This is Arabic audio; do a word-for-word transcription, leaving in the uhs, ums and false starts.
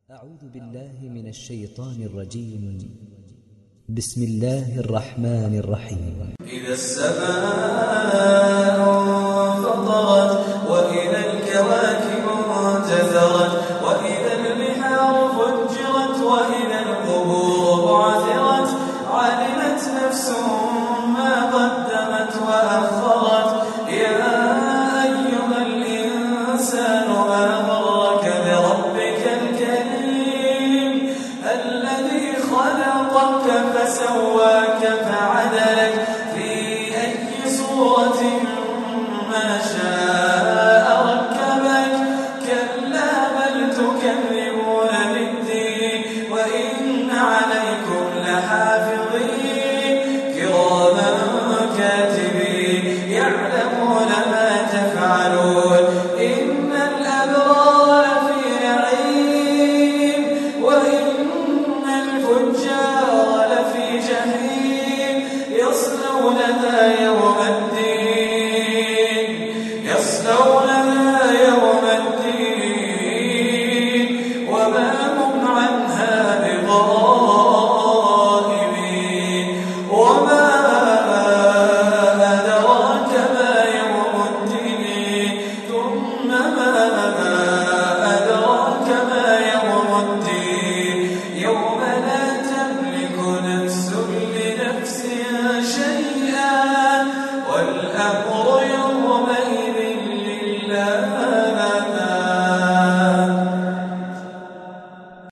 أعوذ بالله من الشيطان الرجيم. بسم الله الرحمن الرحيم. إذا السماء انفطرت وإذا الكواكب انتثرت وإذا البحار فجرت وإذا القبور بعثرت علمت نفس ما قدمت وأخرت. يا أيها الإنسان ما غرك بربك الكريم الذي خلقك فسواك فعدلك في أي صورة ما شاء ركبك. كلا بل تكذبون بالدين وإن عليكم لحافظين كراما كاتبين يعلمون ما تفعلون. إن الأبرار لفي نعيم وإن الفجار لفي جحيم يصلونها يوم الدين يصلونها